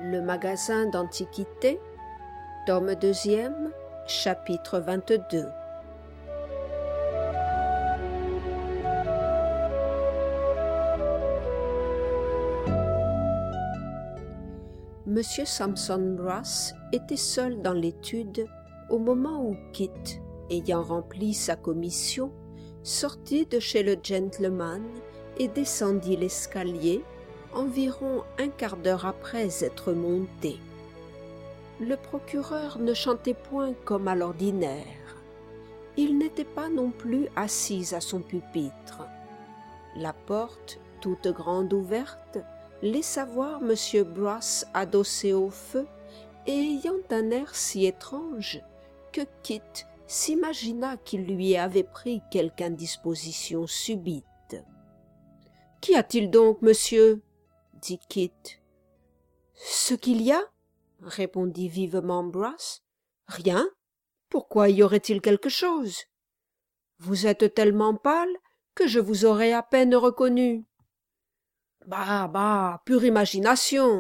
Le magasin d'antiquités, tome 2e, chapitre 22. Monsieur Sampson Brass était seul dans l'étude au moment où Kit, ayant rempli sa commission, sortit de chez le gentleman et descendit l'escalier environ un quart d'heure après être monté. Le procureur ne chantait point comme à l'ordinaire. Il n'était pas non plus assis à son pupitre. La porte, toute grande ouverte, laissa voir M. Brass adossé au feu et ayant un air si étrange que Kit s'imagina qu'il lui avait pris quelque indisposition subite. « Qu'y a-t-il donc, monsieur ?» dit Kit. « Ce qu'il y a ?» répondit vivement Brass. « Rien. Pourquoi y aurait-il quelque chose ? Vous êtes tellement pâle que je vous aurais à peine reconnu. »« Bah, pure imagination !»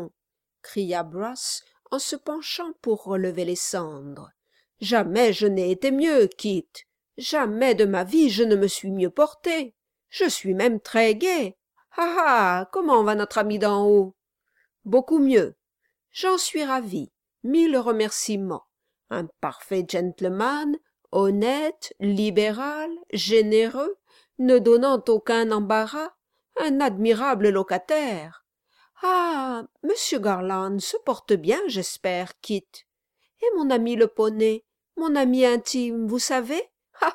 cria Brass en se penchant pour relever les cendres. « Jamais je n'ai été mieux, Kit. Jamais de ma vie je ne me suis mieux porté. Je suis même très gai. Ah, comment va notre ami d'en haut ? Beaucoup mieux. J'en suis ravi. 1000 remerciements. Un parfait gentleman, honnête, libéral, généreux, ne donnant aucun embarras, un admirable locataire. Ah, monsieur Garland se porte bien, j'espère, Kit. Et mon ami le poney, mon ami intime, vous savez ? Ah !»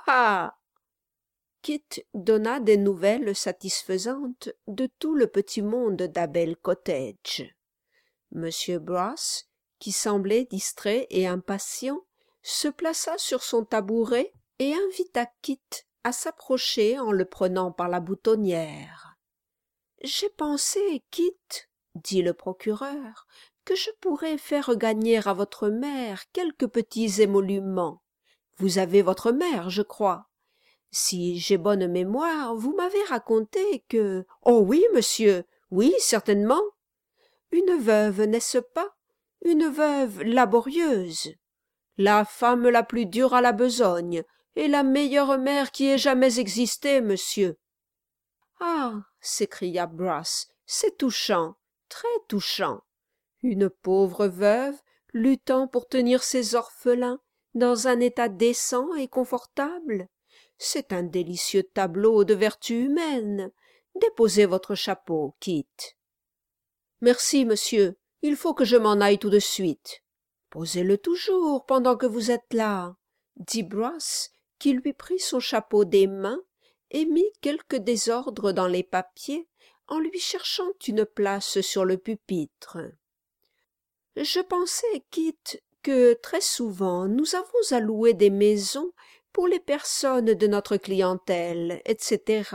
Kit donna des nouvelles satisfaisantes de tout le petit monde d'Abel Cottage. Monsieur Brass, qui semblait distrait et impatient, se plaça sur son tabouret et invita Kit à s'approcher en le prenant par la boutonnière. « J'ai pensé, Kit, dit le procureur, que je pourrais faire gagner à votre mère quelques petits émoluments. Vous avez votre mère, je crois. Si j'ai bonne mémoire, vous m'avez raconté que… »« Oh oui, monsieur, oui, certainement. Une veuve, n'est-ce pas ? Une veuve laborieuse. La femme la plus dure à la besogne, et la meilleure mère qui ait jamais existé, monsieur. »« Ah !» s'écria Brass, « c'est touchant, très touchant. Une pauvre veuve luttant pour tenir ses orphelins dans un état décent et confortable. C'est un délicieux tableau de vertu humaine. Déposez votre chapeau, Kit. »« Merci, monsieur. Il faut que je m'en aille tout de suite. »« Posez-le toujours pendant que vous êtes là, » dit Brass, qui lui prit son chapeau des mains et mit quelque désordre dans les papiers en lui cherchant une place sur le pupitre. « Je pensais, Kit, que très souvent nous avons à louer des maisons pour les personnes de notre clientèle, etc.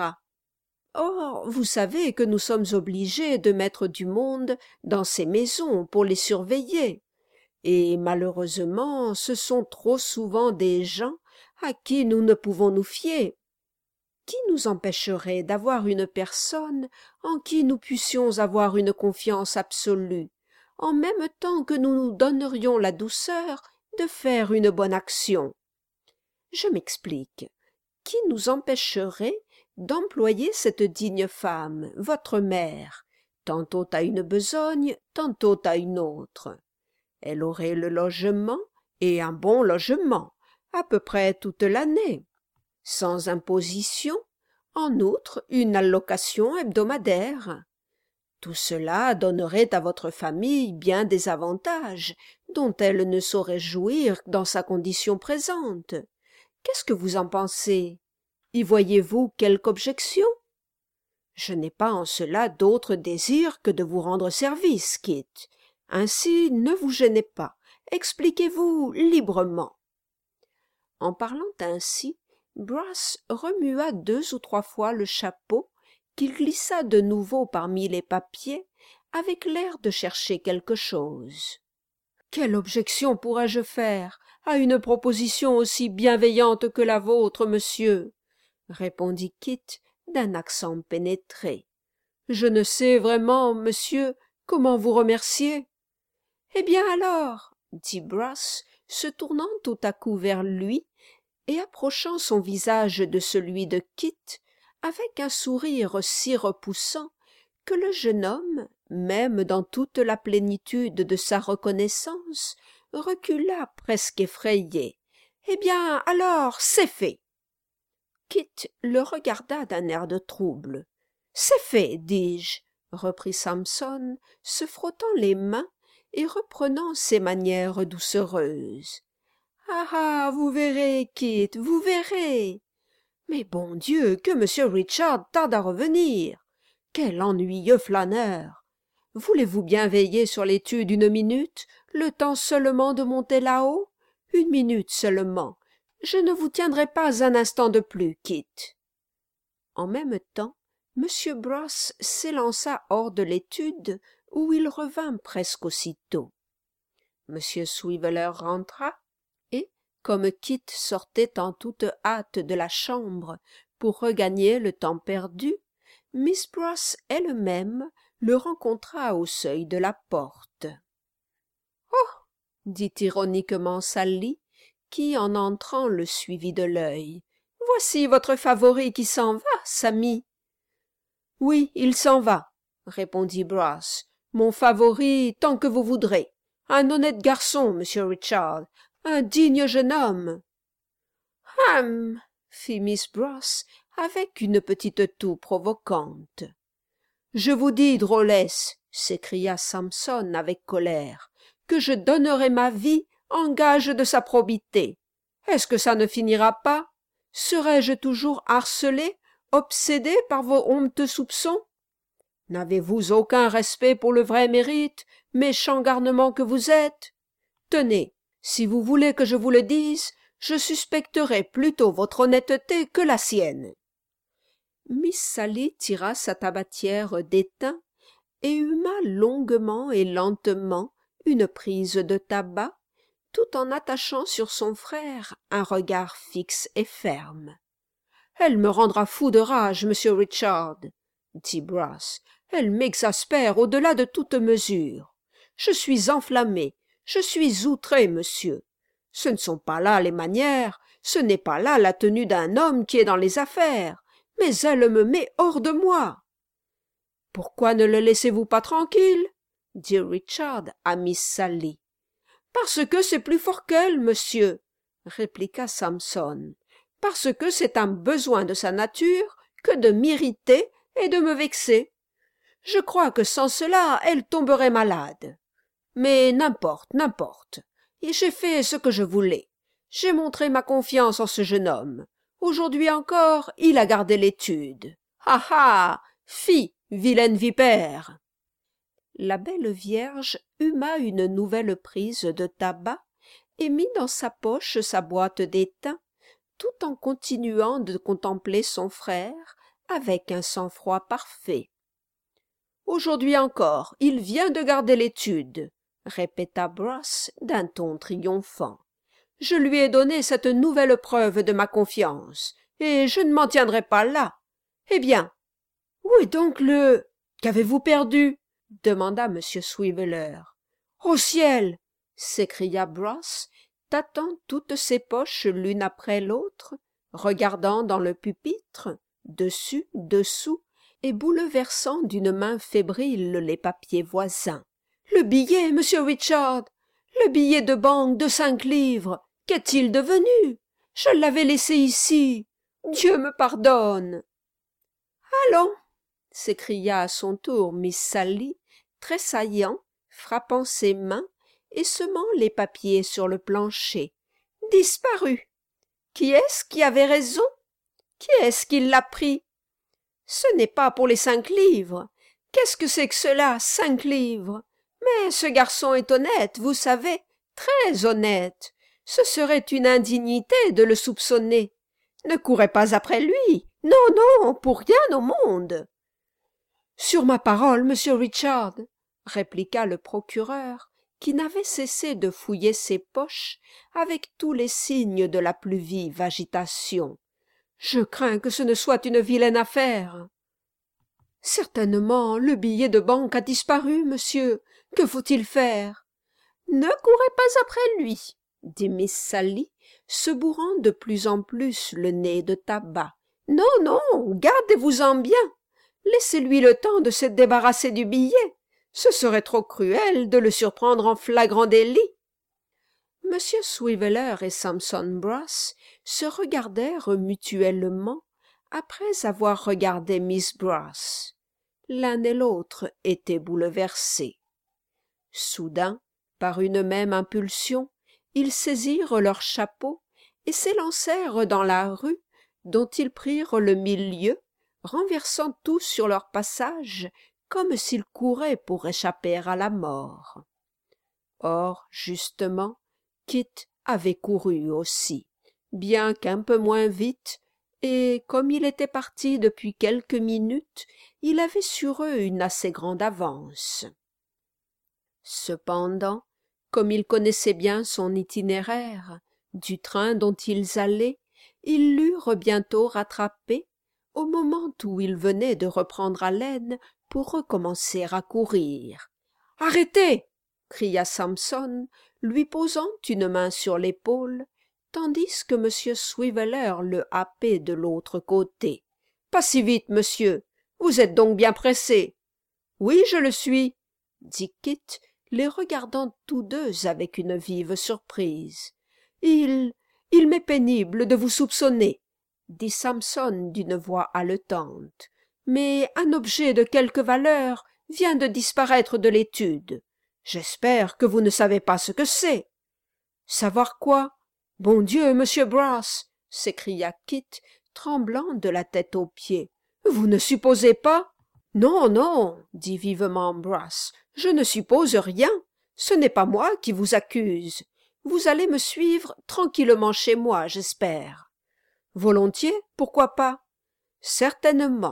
Or, vous savez que nous sommes obligés de mettre du monde dans ces maisons pour les surveiller, et malheureusement ce sont trop souvent des gens à qui nous ne pouvons nous fier. Qui nous empêcherait d'avoir une personne en qui nous puissions avoir une confiance absolue, en même temps que nous nous donnerions la douceur de faire une bonne action ? Je m'explique. Qui nous empêcherait d'employer cette digne femme, votre mère, tantôt à une besogne, tantôt à une autre ? Elle aurait le logement, et un bon logement, à peu près toute l'année, sans imposition, en outre une allocation hebdomadaire. Tout cela donnerait à votre famille bien des avantages dont elle ne saurait jouir dans sa condition présente. Qu'est-ce que vous en pensez ? Y voyez-vous quelque objection ? Je n'ai pas en cela d'autre désir que de vous rendre service, Kit. Ainsi, ne vous gênez pas, expliquez-vous librement. » En parlant ainsi, Brass remua 2 ou 3 fois le chapeau, qu'il glissa de nouveau parmi les papiers, avec l'air de chercher quelque chose. « Quelle objection pourrais-je faire à une proposition aussi bienveillante que la vôtre, monsieur ?» répondit Kit d'un accent pénétré. « Je ne sais vraiment, monsieur, comment vous remercier. Eh bien alors, dit Brass, se tournant tout à coup vers lui et approchant son visage de celui de Kit avec un sourire si repoussant que le jeune homme, même dans toute la plénitude de sa reconnaissance, recula presque effrayé. « Eh bien, alors, c'est fait !» Kit le regarda d'un air de trouble. « C'est fait, dis-je, » reprit Samson, se frottant les mains et reprenant ses manières doucereuses. « Ah ah, vous verrez, Kit, vous verrez. Mais bon Dieu, que M. Richard tarde à revenir. Quel ennuyeux flâneur. Voulez-vous bien veiller sur l'étude 1 minute, le temps seulement de monter là-haut? 1 minute seulement. Je ne vous tiendrai pas un instant de plus, Kit. » En même temps, M. Brass s'élança hors de l'étude, où il revint presque aussitôt. M. Swiveller rentra, et, comme Kit sortait en toute hâte de la chambre pour regagner le temps perdu, Miss Brass elle-même le rencontra au seuil de la porte. « Oh » dit ironiquement Sally, qui, en entrant, le suivit de l'œil. « Voici votre favori qui s'en va, Sammy. »« Oui, il s'en va, » répondit Brass. « Mon favori, tant que vous voudrez. Un honnête garçon, monsieur Richard, un digne jeune homme. »« Hum !» fit Miss Brass avec une petite toux provocante. « Je vous dis, drôlesse, » s'écria Samson avec colère, « que je donnerai ma vie en gage de sa probité. Est-ce que ça ne finira pas? Serai-je toujours harcelé, obsédé par vos honteux soupçons? N'avez-vous aucun respect pour le vrai mérite, méchant garnement que vous êtes? Tenez, si vous voulez que je vous le dise, je suspecterai plutôt votre honnêteté que la sienne. » Miss Sally tira sa tabatière d'étain et huma longuement et lentement une prise de tabac, tout en attachant sur son frère un regard fixe et ferme. « Elle me rendra fou de rage, monsieur Richard, » dit Brass. « Elle m'exaspère au-delà de toute mesure. Je suis enflammé, je suis outré, monsieur. Ce ne sont pas là les manières, ce n'est pas là la tenue d'un homme qui est dans les affaires, mais elle me met hors de moi. »« Pourquoi ne le laissez-vous pas tranquille ?» dit Richard à Miss Sally. « Parce que c'est plus fort qu'elle, monsieur, » répliqua Samson. « Parce que c'est un besoin de sa nature que de m'irriter et de me vexer. Je crois que sans cela, elle tomberait malade. Mais n'importe, n'importe. J'ai fait ce que je voulais. J'ai montré ma confiance en ce jeune homme. Aujourd'hui encore, il a gardé l'étude. Ah ah! Fi, vilaine vipère !» La belle vierge huma une nouvelle prise de tabac et mit dans sa poche sa boîte d'étain, tout en continuant de contempler son frère avec un sang-froid parfait. « Aujourd'hui encore, il vient de garder l'étude, » répéta Brass d'un ton triomphant. « Je lui ai donné cette nouvelle preuve de ma confiance, et je ne m'en tiendrai pas là. Eh bien, où est donc le... Qu'avez-vous perdu ?» demanda M. Swiveller. « Au ciel !» s'écria Brass, tâtant toutes ses poches l'une après l'autre, regardant dans le pupitre, dessus, dessous, et bouleversant d'une main fébrile les papiers voisins. « Le billet, monsieur Richard! Le billet de banque de 5 livres! Qu'est-il devenu? Je l'avais laissé ici! Dieu me pardonne !»« Allons !» s'écria à son tour Miss Sally, tressaillant, frappant ses mains et semant les papiers sur le plancher. « Disparu! Qui est-ce qui avait raison? Qui est-ce qui l'a pris? Ce n'est pas pour les 5 livres. Qu'est-ce que c'est que cela, 5 livres? Mais ce garçon est honnête, vous savez, très honnête. Ce serait une indignité de le soupçonner. Ne courez pas après lui. Non, non, pour rien au monde. »« Sur ma parole, monsieur Richard, » répliqua le procureur, qui n'avait cessé de fouiller ses poches avec tous les signes de la plus vive agitation. « Je crains que ce ne soit une vilaine affaire. »« Certainement, le billet de banque a disparu, monsieur. Que faut-il faire? Ne courez pas après lui, dit Miss Sally, se bourrant de plus en plus le nez de tabac. Non, non, gardez-vous-en bien. Laissez-lui le temps de se débarrasser du billet. Ce serait trop cruel de le surprendre en flagrant délit. Monsieur Swiveller et Samson Brass se regardèrent mutuellement après avoir regardé Miss Brass. L'un et l'autre étaient bouleversés. Soudain, par une même impulsion, ils saisirent leurs chapeaux et s'élancèrent dans la rue, dont ils prirent le milieu, renversant tout sur leur passage, comme s'ils couraient pour échapper à la mort. Or, justement, Kit avait couru aussi, bien qu'un peu moins vite, et comme il était parti depuis quelques minutes, il avait sur eux une assez grande avance. Cependant, comme il connaissait bien son itinéraire, du train dont ils allaient, ils l'eurent bientôt rattrapé, au moment où il venait de reprendre haleine pour recommencer à courir. « Arrêtez !» cria Samson, lui posant une main sur l'épaule, tandis que M. Swiveller le happait de l'autre côté. « Pas si vite, monsieur. Vous êtes donc bien pressé. »« Oui, je le suis, » dit Kit, les regardant tous deux avec une vive surprise. « Il m'est pénible de vous soupçonner, » dit Samson d'une voix haletante, « mais un objet de quelque valeur vient de disparaître de l'étude. J'espère que vous ne savez pas ce que c'est. »« Savoir quoi? Bon Dieu, monsieur Brass !» s'écria Kit, tremblant de la tête aux pieds. « Vous ne supposez pas? »« Non, non, » dit vivement Brass, « je ne suppose rien. Ce n'est pas moi qui vous accuse. Vous allez me suivre tranquillement chez moi, j'espère. »« Volontiers, pourquoi pas? »« Certainement, »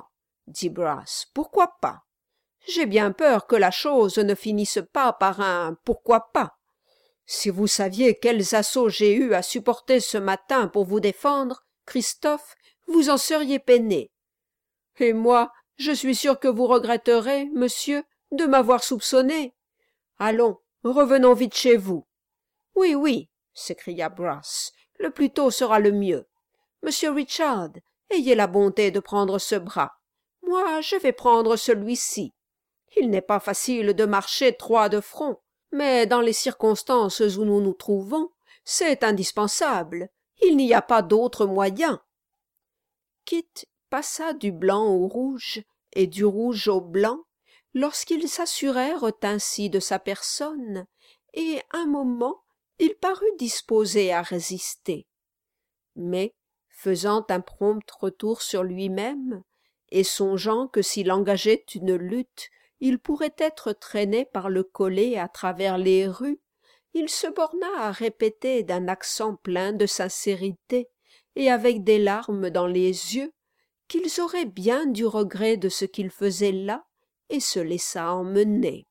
dit Brass, « pourquoi pas? J'ai bien peur que la chose ne finisse pas par un « pourquoi pas ». Si vous saviez quels assauts j'ai eu à supporter ce matin pour vous défendre, Christophe, vous en seriez peiné. Et moi, je suis sûr que vous regretterez, monsieur, de m'avoir soupçonné. Allons, revenons vite chez vous. Oui, oui, s'écria Brass, le plus tôt sera le mieux. Monsieur Richard, ayez la bonté de prendre ce bras. Moi, je vais prendre celui-ci. Il n'est pas facile de marcher trois de front, mais dans les circonstances où nous nous trouvons, c'est indispensable. Il n'y a pas d'autre moyen. Kit passa du blanc au rouge et du rouge au blanc lorsqu'ils s'assurèrent ainsi de sa personne, et un moment il parut disposé à résister. Mais, faisant un prompt retour sur lui-même, et songeant que s'il engageait une lutte, il pourrait être traîné par le collet à travers les rues, il se borna à répéter d'un accent plein de sincérité et avec des larmes dans les yeux qu'ils auraient bien du regret de ce qu'ils faisaient là, et se laissa emmener.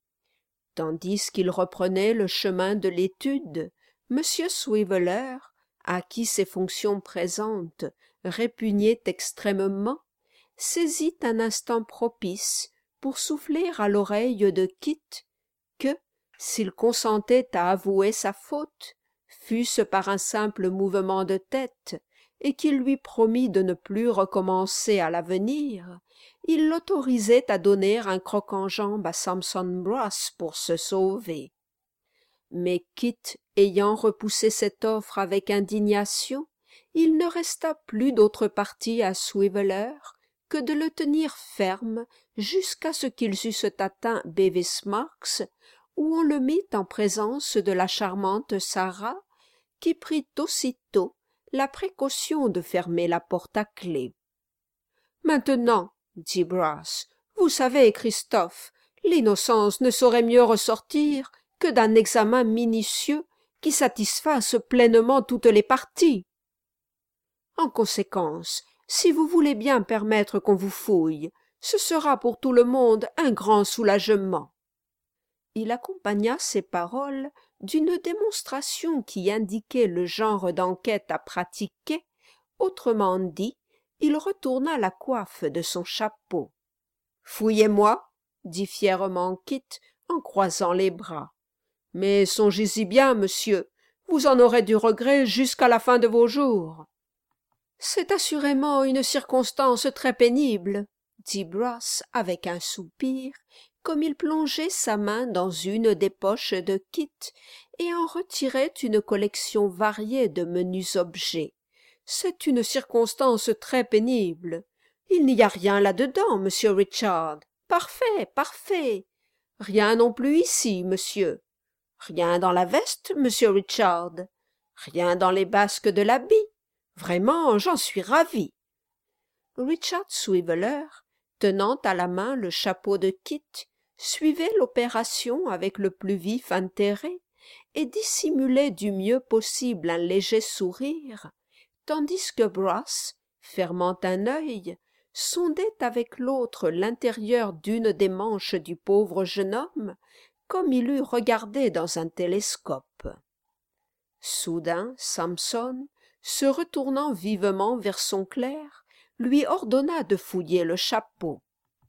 Tandis qu'il reprenait le chemin de l'étude, M. Swiveller, à qui ses fonctions présentes répugnaient extrêmement, saisit un instant propice pour souffler à l'oreille de Kit que, s'il consentait à avouer sa faute, fût-ce par un simple mouvement de tête, et qu'il lui promit de ne plus recommencer à l'avenir, il l'autorisait à donner un croc-en-jambe à Samson Brass pour se sauver. Mais Kit ayant repoussé cette offre avec indignation, il ne resta plus d'autre parti à Swiveller que de le tenir ferme jusqu'à ce qu'ils eussent atteint Bevis Marks, où on le mit en présence de la charmante Sarah, qui prit aussitôt la précaution de fermer la porte à clef. « Maintenant, » dit Brass, « vous savez, Christophe, l'innocence ne saurait mieux ressortir que d'un examen minutieux qui satisfasse pleinement toutes les parties. En conséquence, si vous voulez bien permettre qu'on vous fouille, ce sera pour tout le monde un grand soulagement. » Il accompagna ces paroles d'une démonstration qui indiquait le genre d'enquête à pratiquer, autrement dit, il retourna la coiffe de son chapeau. « Fouillez-moi, » dit fièrement Kit en croisant les bras. Mais songez-y bien, monsieur, vous en aurez du regret jusqu'à la fin de vos jours. C'est assurément une circonstance très pénible, dit Brass avec un soupir, comme il plongeait sa main dans une des poches de Kit et en retirait une collection variée de menus objets. C'est une circonstance très pénible. Il n'y a rien là-dedans, monsieur Richard. Parfait, parfait. Rien non plus ici, monsieur. Rien dans la veste, monsieur Richard. Rien dans les basques de l'habit. Vraiment, j'en suis ravi. Richard Swiveller, tenant à la main le chapeau de Kit, suivait l'opération avec le plus vif intérêt et dissimulait du mieux possible un léger sourire, tandis que Brass, fermant un œil, sondait avec l'autre l'intérieur d'une des manches du pauvre jeune homme, comme il eût regardé dans un télescope. Soudain, Samson, se retournant vivement vers son clerc, lui ordonna de fouiller le chapeau.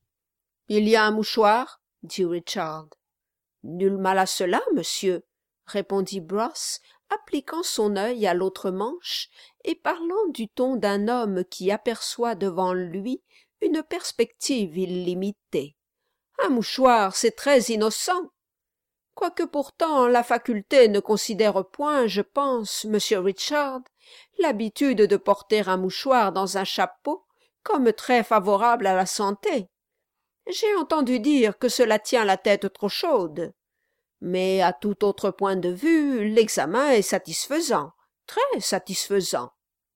« Il y a un mouchoir ?» dit Richard. « Nul mal à cela, monsieur, » répondit Brass, appliquant son œil à l'autre manche et parlant du ton d'un homme qui aperçoit devant lui une perspective illimitée. « Un mouchoir, c'est très innocent. Quoique pourtant la faculté ne considère point, je pense, monsieur Richard, l'habitude de porter un mouchoir dans un chapeau comme très favorable à la santé. J'ai entendu dire que cela tient la tête trop chaude. Mais à tout autre point de vue, l'examen est satisfaisant, très satisfaisant. »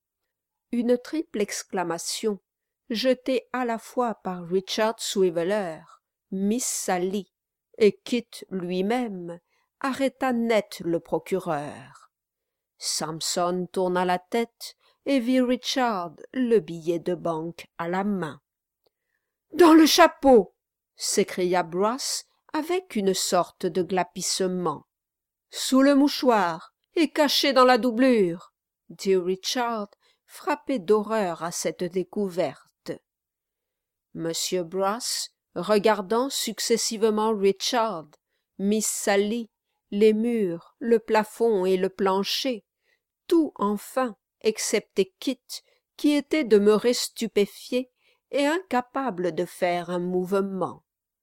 Une triple exclamation, jetée à la fois par Richard Swiveller, Miss Sally et Kit lui-même, arrêta net le procureur. Samson tourna la tête et vit Richard, le billet de banque à la main. « Dans le chapeau !» s'écria Brass avec une sorte de glapissement. « Sous le mouchoir et caché dans la doublure !» dit Richard, frappé d'horreur à cette découverte. Monsieur Brass, regardant successivement Richard, Miss Sally, les murs, le plafond et le plancher, tout enfin, excepté Kit, qui était demeuré stupéfié et incapable de faire un mouvement.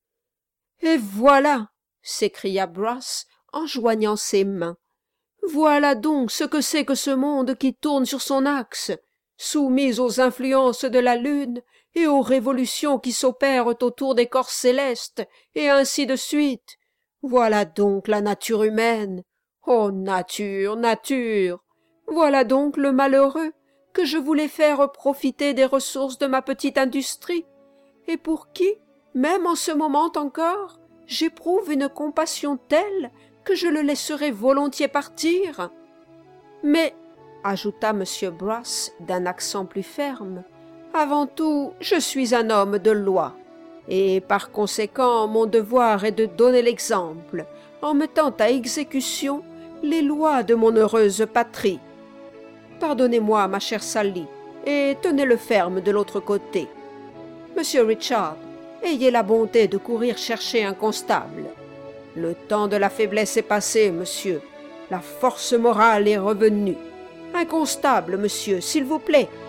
« Et voilà !» s'écria Brass en joignant ses mains. « Voilà donc ce que c'est que ce monde qui tourne sur son axe, soumis aux influences de la lune et aux révolutions qui s'opèrent autour des corps célestes, et ainsi de suite. Voilà donc la nature humaine. Oh, nature, nature! Voilà donc le malheureux que je voulais faire profiter des ressources de ma petite industrie, et pour qui, même en ce moment encore, j'éprouve une compassion telle que je le laisserais volontiers partir. Mais, ajouta M. Brass d'un accent plus ferme, avant tout, je suis un homme de loi, et par conséquent mon devoir est de donner l'exemple en mettant à exécution les lois de mon heureuse patrie. Pardonnez-moi, ma chère Sally, et tenez-le ferme de l'autre côté. Monsieur Richard, ayez la bonté de courir chercher un constable. Le temps de la faiblesse est passé, monsieur. La force morale est revenue. Un constable, monsieur, s'il vous plaît.